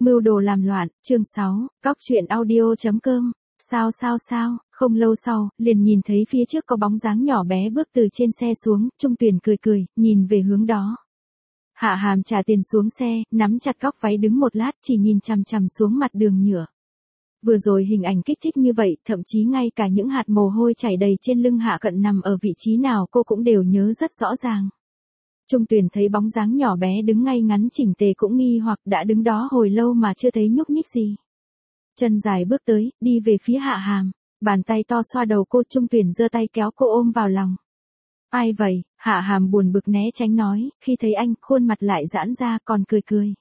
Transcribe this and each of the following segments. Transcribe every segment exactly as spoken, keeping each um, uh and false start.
Mưu đồ làm loạn, chương sáu, cóc truyện audio chấm com. Sao sao sao, không lâu sau, liền nhìn thấy phía trước có bóng dáng nhỏ bé bước từ trên xe xuống, Trung Tuyền cười cười, nhìn về hướng đó. Hạ Hàm trả tiền xuống xe, nắm chặt góc váy đứng một lát chỉ nhìn chằm chằm xuống mặt đường nhựa. Vừa rồi hình ảnh kích thích như vậy, thậm chí ngay cả những hạt mồ hôi chảy đầy trên lưng Hạ Cận nằm ở vị trí nào cô cũng đều nhớ rất rõ ràng. Trung Tuyền thấy bóng dáng nhỏ bé đứng ngay ngắn chỉnh tề cũng nghi hoặc đã đứng đó hồi lâu mà chưa thấy nhúc nhích gì. Chân dài bước tới, đi về phía Hạ Hàm, bàn tay to xoa đầu cô. Trung Tuyền giơ tay kéo cô ôm vào lòng. Ai vậy? Hạ Hàm buồn bực né tránh nói, khi thấy anh khuôn mặt lại giãn ra còn cười cười.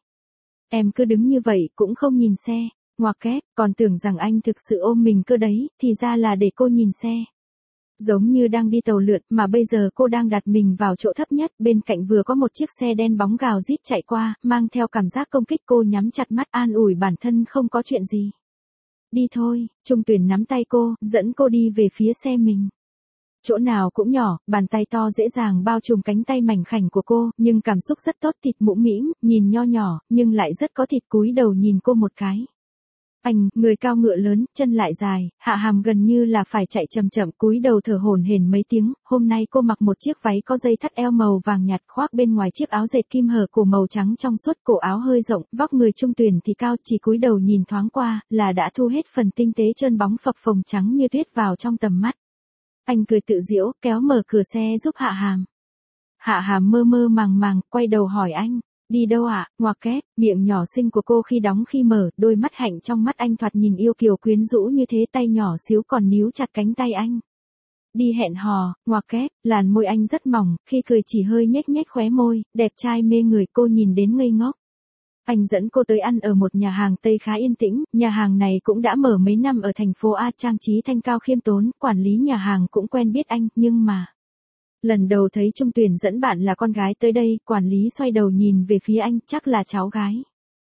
Em cứ đứng như vậy cũng không nhìn xe, ngoặc kép, còn tưởng rằng anh thực sự ôm mình cơ đấy, thì ra là để cô nhìn xe. Giống như đang đi tàu lượn mà bây giờ cô đang đặt mình vào chỗ thấp nhất, bên cạnh vừa có một chiếc xe đen bóng gào rít chạy qua, mang theo cảm giác công kích. Cô nhắm chặt mắt an ủi bản thân không có chuyện gì. Đi thôi, Trung Tuyền nắm tay cô, dẫn cô đi về phía xe mình. Chỗ nào cũng nhỏ, bàn tay to dễ dàng bao trùm cánh tay mảnh khảnh của cô, nhưng cảm xúc rất tốt, thịt mũm mĩm, nhìn nho nhỏ, nhưng lại rất có thịt. Cúi đầu nhìn cô một cái. Anh, người cao ngựa lớn, chân lại dài, Hạ Hàm gần như là phải chạy chậm chậm, cúi đầu thở hổn hển mấy tiếng. Hôm nay cô mặc một chiếc váy có dây thắt eo màu vàng nhạt, khoác bên ngoài chiếc áo dệt kim hở cổ màu trắng trong suốt, cổ áo hơi rộng, vóc người Trung Tuyền thì cao, chỉ cúi đầu nhìn thoáng qua là đã thu hết phần tinh tế trơn bóng phập phồng trắng như tuyết vào trong tầm mắt. Anh cười tự giễu, kéo mở cửa xe giúp Hạ Hàm. Hạ Hàm mơ mơ màng màng, quay đầu hỏi anh. Đi đâu ạ? À? Ngoặc kép, miệng nhỏ xinh của cô khi đóng khi mở, đôi mắt hạnh trong mắt anh thoạt nhìn yêu kiều quyến rũ như thế, tay nhỏ xíu còn níu chặt cánh tay anh. Đi hẹn hò, ngoặc kép, làn môi anh rất mỏng, khi cười chỉ hơi nhếch nhếch khóe môi, đẹp trai mê người. Cô nhìn đến ngây ngốc. Anh dẫn cô tới ăn ở một nhà hàng Tây khá yên tĩnh, nhà hàng này cũng đã mở mấy năm ở thành phố A, trang trí thanh cao khiêm tốn, quản lý nhà hàng cũng quen biết anh, nhưng mà... Lần đầu thấy Trung Tuyền dẫn bạn là con gái tới đây, quản lý xoay đầu nhìn về phía anh, chắc là cháu gái.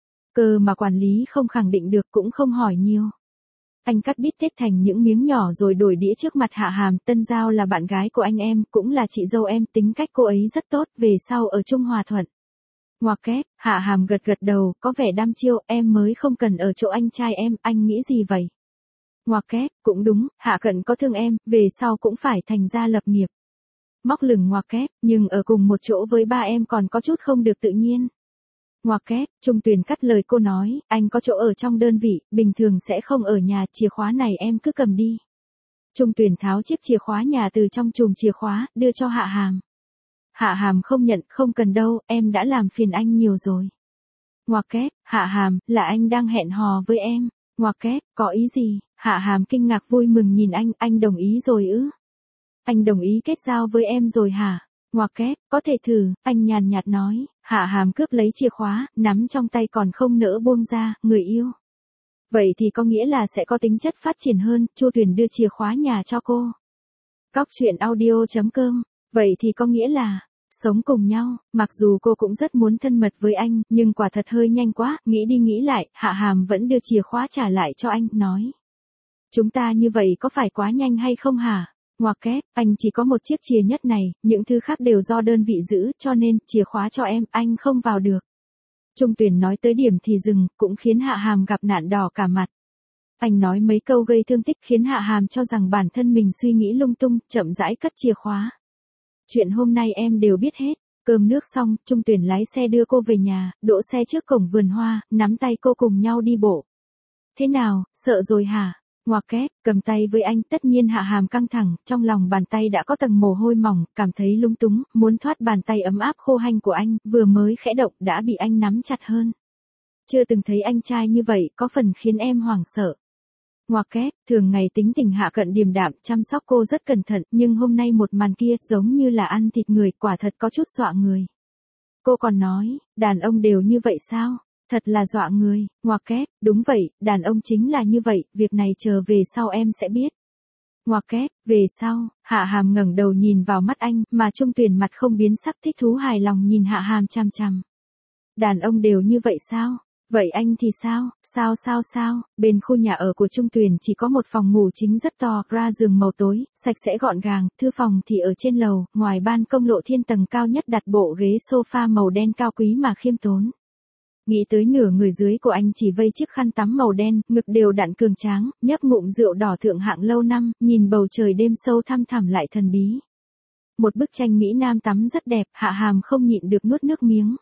Cơ mà quản lý không khẳng định được cũng không hỏi nhiều. Anh cắt bít tết thành những miếng nhỏ rồi đổi đĩa trước mặt Hạ Hàm. Tân Giao là bạn gái của anh em, cũng là chị dâu em, tính cách cô ấy rất tốt, về sau ở chung hòa thuận. Ngoặc kép, Hạ Hàm gật gật đầu, có vẻ đăm chiêu, em mới không cần ở chỗ anh trai em, anh nghĩ gì vậy? Ngoặc kép, cũng đúng, Hạ Cận có thương em, về sau cũng phải thành gia lập nghiệp. Móc lửng ngoặc kép, nhưng ở cùng một chỗ với ba em còn có chút không được tự nhiên. Ngoặc kép, Trung Tuyền cắt lời cô nói, anh có chỗ ở trong đơn vị, bình thường sẽ không ở nhà, chìa khóa này em cứ cầm đi. Trung Tuyền tháo chiếc chìa khóa nhà từ trong chùm chìa khóa, đưa cho Hạ Hàm. Hạ Hàm không nhận, không cần đâu, em đã làm phiền anh nhiều rồi. Ngoặc kép, Hạ Hàm, là anh đang hẹn hò với em. Ngoặc kép, có ý gì? Hạ Hàm kinh ngạc vui mừng nhìn anh, anh đồng ý rồi ư? Anh đồng ý kết giao với em rồi hả? Ngoặc kép, có thể thử, anh nhàn nhạt nói. Hạ Hàm cướp lấy chìa khóa, nắm trong tay còn không nỡ buông ra, người yêu. Vậy thì có nghĩa là sẽ có tính chất phát triển hơn. Chu Tuyền đưa chìa khóa nhà cho cô. Cóc truyện audio chấm com. Vậy thì có nghĩa là sống cùng nhau. Mặc dù cô cũng rất muốn thân mật với anh, nhưng quả thật hơi nhanh quá. Nghĩ đi nghĩ lại, Hạ Hàm vẫn đưa chìa khóa trả lại cho anh, nói. Chúng ta như vậy có phải quá nhanh hay không hả? Ngoặc kép, anh chỉ có một chiếc chìa nhất này, những thứ khác đều do đơn vị giữ, cho nên, chìa khóa cho em, anh không vào được. Trung Tuyền nói tới điểm thì dừng, cũng khiến Hạ Hàm gặp nạn đỏ cả mặt. Anh nói mấy câu gây thương tích khiến Hạ Hàm cho rằng bản thân mình suy nghĩ lung tung, chậm rãi cất chìa khóa. Chuyện hôm nay em đều biết hết. Cơm nước xong, Trung Tuyền lái xe đưa cô về nhà, đỗ xe trước cổng vườn hoa, nắm tay cô cùng nhau đi bộ. Thế nào, sợ rồi hả? Ngoặc kép, cầm tay với anh, tất nhiên Hạ Hàm căng thẳng, trong lòng bàn tay đã có tầng mồ hôi mỏng, cảm thấy lung túng, muốn thoát bàn tay ấm áp khô hanh của anh, vừa mới khẽ động đã bị anh nắm chặt hơn. Chưa từng thấy anh trai như vậy, có phần khiến em hoảng sợ. Ngoặc kép, thường ngày tính tình Hạ Cận điềm đạm, chăm sóc cô rất cẩn thận, nhưng hôm nay một màn kia giống như là ăn thịt người, quả thật có chút dọa người. Cô còn nói, đàn ông đều như vậy sao? Thật là dọa người. Ngoặc kép, đúng vậy, đàn ông chính là như vậy, việc này chờ về sau em sẽ biết. Ngoặc kép, về sau, Hạ Hàm ngẩng đầu nhìn vào mắt anh, mà Trung Tuyền mặt không biến sắc, thích thú hài lòng nhìn Hạ Hàm chằm chằm. Đàn ông đều như vậy sao? Vậy anh thì sao? Sao sao sao? Bên khu nhà ở của Trung Tuyền chỉ có một phòng ngủ chính rất to, ra giường màu tối, sạch sẽ gọn gàng, thư phòng thì ở trên lầu, ngoài ban công lộ thiên tầng cao nhất đặt bộ ghế sofa màu đen cao quý mà khiêm tốn. Nghĩ tới nửa người dưới của anh chỉ vây chiếc khăn tắm màu đen, ngực đều đặn cường tráng, nhấp ngụm rượu đỏ thượng hạng lâu năm, nhìn bầu trời đêm sâu thăm thẳm lại thần bí. Một bức tranh Mỹ Nam tắm rất đẹp, Hạ Hàm không nhịn được nuốt nước miếng.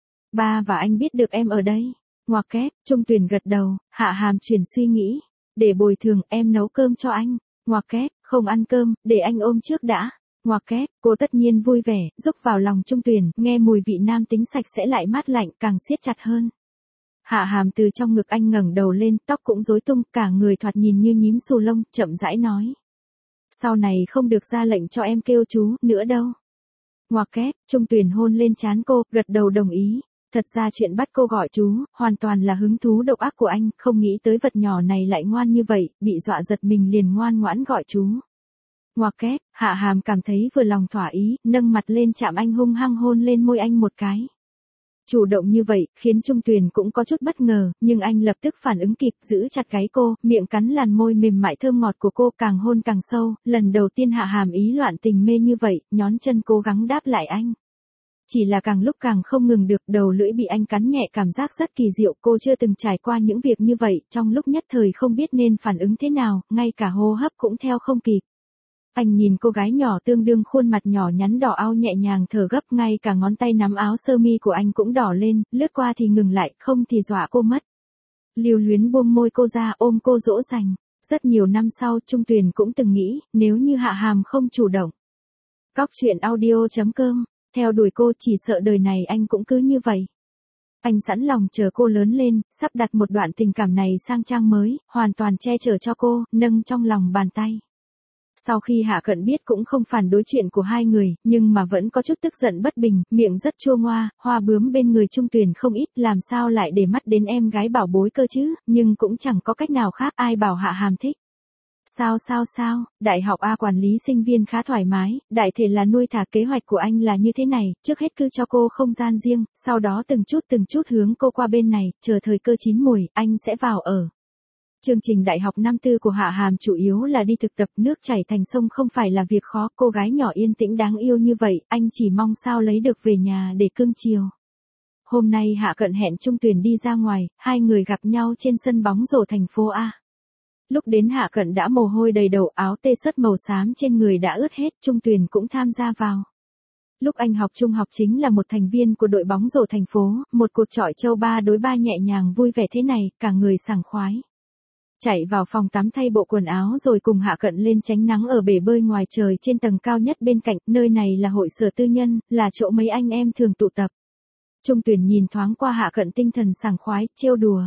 Ba và anh biết được em ở đây. Ngoặc kép, Trung Tuyền gật đầu, Hạ Hàm chuyển suy nghĩ. Để bồi thường, em nấu cơm cho anh. Ngoặc kép, không ăn cơm, để anh ôm trước đã. Ngoặc kép, cô tất nhiên vui vẻ, rúc vào lòng Trung Tuyền, nghe mùi vị nam tính sạch sẽ lại mát lạnh, càng siết chặt hơn. Hạ Hàm từ trong ngực anh ngẩng đầu lên, tóc cũng rối tung, cả người thoạt nhìn như nhím xù lông, chậm rãi nói. Sau này không được ra lệnh cho em kêu chú, nữa đâu. Ngoặc kép, Trung Tuyền hôn lên trán cô, gật đầu đồng ý. Thật ra chuyện bắt cô gọi chú, hoàn toàn là hứng thú độc ác của anh, không nghĩ tới vật nhỏ này lại ngoan như vậy, bị dọa giật mình liền ngoan ngoãn gọi chú. Ngoặc kép, Hạ Hàm cảm thấy vừa lòng thỏa ý, nâng mặt lên chạm anh hung hăng hôn lên môi anh một cái. Chủ động như vậy, khiến Trung Tuyền cũng có chút bất ngờ, nhưng anh lập tức phản ứng kịp, giữ chặt gáy cô, miệng cắn làn môi mềm mại thơm ngọt của cô, càng hôn càng sâu, lần đầu tiên Hạ Hàm ý loạn tình mê như vậy, nhón chân cố gắng đáp lại anh. Chỉ là càng lúc càng không ngừng được, đầu lưỡi bị anh cắn nhẹ cảm giác rất kỳ diệu, cô chưa từng trải qua những việc như vậy, trong lúc nhất thời không biết nên phản ứng thế nào, ngay cả hô hấp cũng theo không kịp. Anh nhìn cô gái nhỏ tương đương khuôn mặt nhỏ nhắn đỏ ao nhẹ nhàng thở gấp, ngay cả ngón tay nắm áo sơ mi của anh cũng đỏ lên, lướt qua thì ngừng lại, không thì dọa cô mất. Lưu luyến buông môi cô ra, ôm cô dỗ dành. Rất nhiều năm sau, Trung Tuyền cũng từng nghĩ, nếu như Hạ Hàm không chủ động. Cóc truyện audio chấm com, theo đuổi cô, chỉ sợ đời này anh cũng cứ như vậy. Anh sẵn lòng chờ cô lớn lên, sắp đặt một đoạn tình cảm này sang trang mới, hoàn toàn che chở cho cô, nâng trong lòng bàn tay. Sau khi Hạ Cận biết cũng không phản đối chuyện của hai người, nhưng mà vẫn có chút tức giận bất bình, miệng rất chua ngoa, hoa bướm bên người Trung Tuyền không ít, làm sao lại để mắt đến em gái bảo bối cơ chứ, nhưng cũng chẳng có cách nào khác, ai bảo Hạ Hàm thích. Sao sao sao, đại học A quản lý sinh viên khá thoải mái, đại thể là nuôi thả, kế hoạch của anh là như thế này, trước hết cứ cho cô không gian riêng, sau đó từng chút từng chút hướng cô qua bên này, chờ thời cơ chín mùi, anh sẽ vào ở. Chương trình đại học năm tư của Hạ Hàm chủ yếu là đi thực tập, nước chảy thành sông không phải là việc khó, cô gái nhỏ yên tĩnh đáng yêu như vậy, anh chỉ mong sao lấy được về nhà để cưng chiều. Hôm nay Hạ Cận hẹn Trung Tuyền đi ra ngoài, hai người gặp nhau trên sân bóng rổ thành phố A. Lúc đến Hạ Cận đã mồ hôi đầy đầu, áo tê sất màu xám trên người đã ướt hết, Trung Tuyền cũng tham gia vào. Lúc anh học trung học chính là một thành viên của đội bóng rổ thành phố, một cuộc chọi châu ba đối ba nhẹ nhàng vui vẻ thế này, cả người sảng khoái. Chạy vào phòng tắm thay bộ quần áo rồi cùng Hạ Cận lên tránh nắng ở bể bơi ngoài trời trên tầng cao nhất bên cạnh, nơi này là hội sở tư nhân, là chỗ mấy anh em thường tụ tập. Trung Tuyền nhìn thoáng qua Hạ Cận tinh thần sảng khoái, trêu đùa.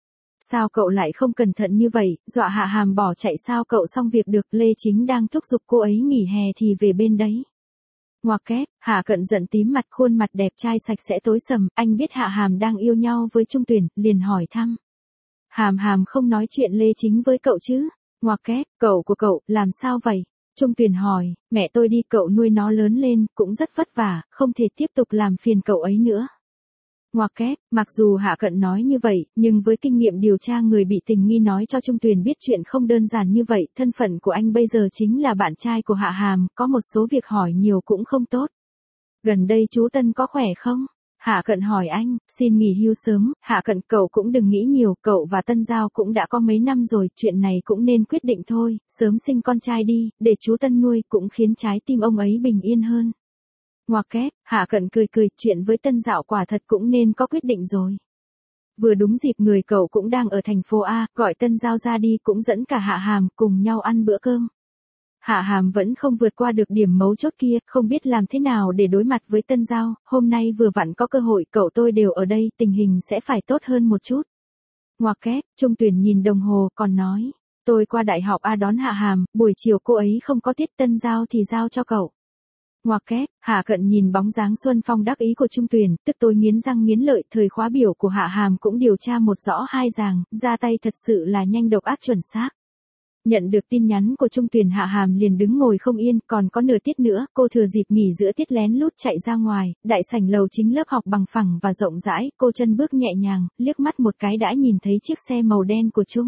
Sao cậu lại không cẩn thận như vậy, dọa Hạ Hàm bỏ chạy sao cậu xong việc được, Lê Chính đang thúc giục cô ấy nghỉ hè thì về bên đấy. Ngoặc kép, Hạ Cận giận tím mặt, khuôn mặt đẹp trai sạch sẽ tối sầm, anh biết Hạ Hàm đang yêu nhau với Trung Tuyền, liền hỏi thăm. Hàm Hàm không nói chuyện Lê Chính với cậu chứ? Ngoặc kép, cậu của cậu, làm sao vậy? Trung Tuyền hỏi, mẹ tôi đi, cậu nuôi nó lớn lên, cũng rất vất vả, không thể tiếp tục làm phiền cậu ấy nữa. Ngoặc kép, mặc dù Hạ Cận nói như vậy, nhưng với kinh nghiệm điều tra người bị tình nghi nói cho Trung Tuyền biết chuyện không đơn giản như vậy, thân phận của anh bây giờ chính là bạn trai của Hạ Hàm, có một số việc hỏi nhiều cũng không tốt. Gần đây chú Tân có khỏe không? Hạ Cận hỏi anh, xin nghỉ hưu sớm, Hạ Cận cậu cũng đừng nghĩ nhiều, cậu và Tân Giao cũng đã có mấy năm rồi, chuyện này cũng nên quyết định thôi, sớm sinh con trai đi, để chú Tân nuôi cũng khiến trái tim ông ấy bình yên hơn. Ngoặc kép, Hạ Cận cười cười, chuyện với Tân Dạo quả thật cũng nên có quyết định rồi. Vừa đúng dịp người cậu cũng đang ở thành phố A, gọi Tân Giao ra đi cũng dẫn cả Hạ Hàm cùng nhau ăn bữa cơm. Hạ Hàm vẫn không vượt qua được điểm mấu chốt kia, không biết làm thế nào để đối mặt với Tân Giao, hôm nay vừa vặn có cơ hội, cậu tôi đều ở đây, tình hình sẽ phải tốt hơn một chút. Ngoặc kép, Trung Tuyền nhìn đồng hồ, còn nói, tôi qua đại học A đón Hạ Hàm, buổi chiều cô ấy không có tiết, Tân Giao thì giao cho cậu. Ngoặc kép, Hạ Cận nhìn bóng dáng xuân phong đắc ý của Trung Tuyền, tức tôi nghiến răng nghiến lợi, thời khóa biểu của Hạ Hàm cũng điều tra một rõ hai ràng, ra tay thật sự là nhanh độc ác chuẩn xác. Nhận được tin nhắn của Trung Tuyền, Hạ Hàm liền đứng ngồi không yên, còn có nửa tiết nữa, cô thừa dịp nghỉ giữa tiết lén lút chạy ra ngoài, đại sảnh lầu chính lớp học bằng phẳng và rộng rãi, cô chân bước nhẹ nhàng, liếc mắt một cái đã nhìn thấy chiếc xe màu đen của Trung.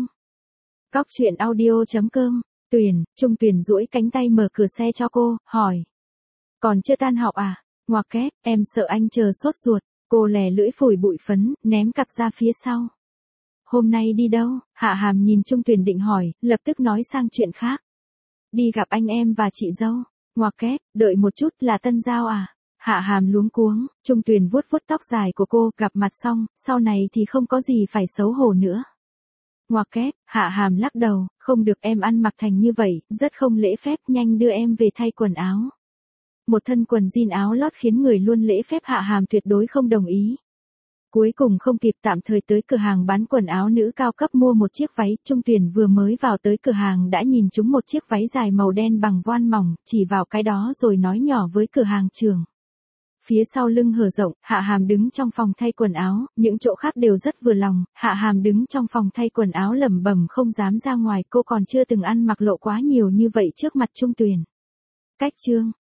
Cóc truyện audio chấm com, Tuyền, Trung Tuyền duỗi cánh tay mở cửa xe cho cô, hỏi. Còn chưa tan học à? Ngoặc kép, em sợ anh chờ sốt ruột. Cô lè lưỡi phủi bụi phấn, ném cặp ra phía sau. Hôm nay đi đâu? Hạ Hàm nhìn Trung Tuyền định hỏi, lập tức nói sang chuyện khác. Đi gặp anh em và chị dâu. Ngoặc kép, đợi một chút, là Tân Giao à? Hạ Hàm luống cuống, Trung Tuyền vuốt vuốt tóc dài của cô, gặp mặt xong, sau này thì không có gì phải xấu hổ nữa. Ngoặc kép, Hạ Hàm lắc đầu, không được, em ăn mặc thành như vậy, rất không lễ phép, nhanh đưa em về thay quần áo. Một thân quần jean áo lót khiến người luôn lễ phép, Hạ Hàm tuyệt đối không đồng ý. Cuối cùng không kịp, tạm thời tới cửa hàng bán quần áo nữ cao cấp mua một chiếc váy. Trung Tuyền vừa mới vào tới cửa hàng đã nhìn trúng một chiếc váy dài màu đen bằng voan mỏng, chỉ vào cái đó rồi nói nhỏ với cửa hàng trưởng. Phía sau lưng hở rộng, Hạ Hàm đứng trong phòng thay quần áo, những chỗ khác đều rất vừa lòng. Hạ Hàm đứng trong phòng thay quần áo lẩm bẩm không dám ra ngoài, cô còn chưa từng ăn mặc lộ quá nhiều như vậy trước mặt Trung Tuyền. Cách chương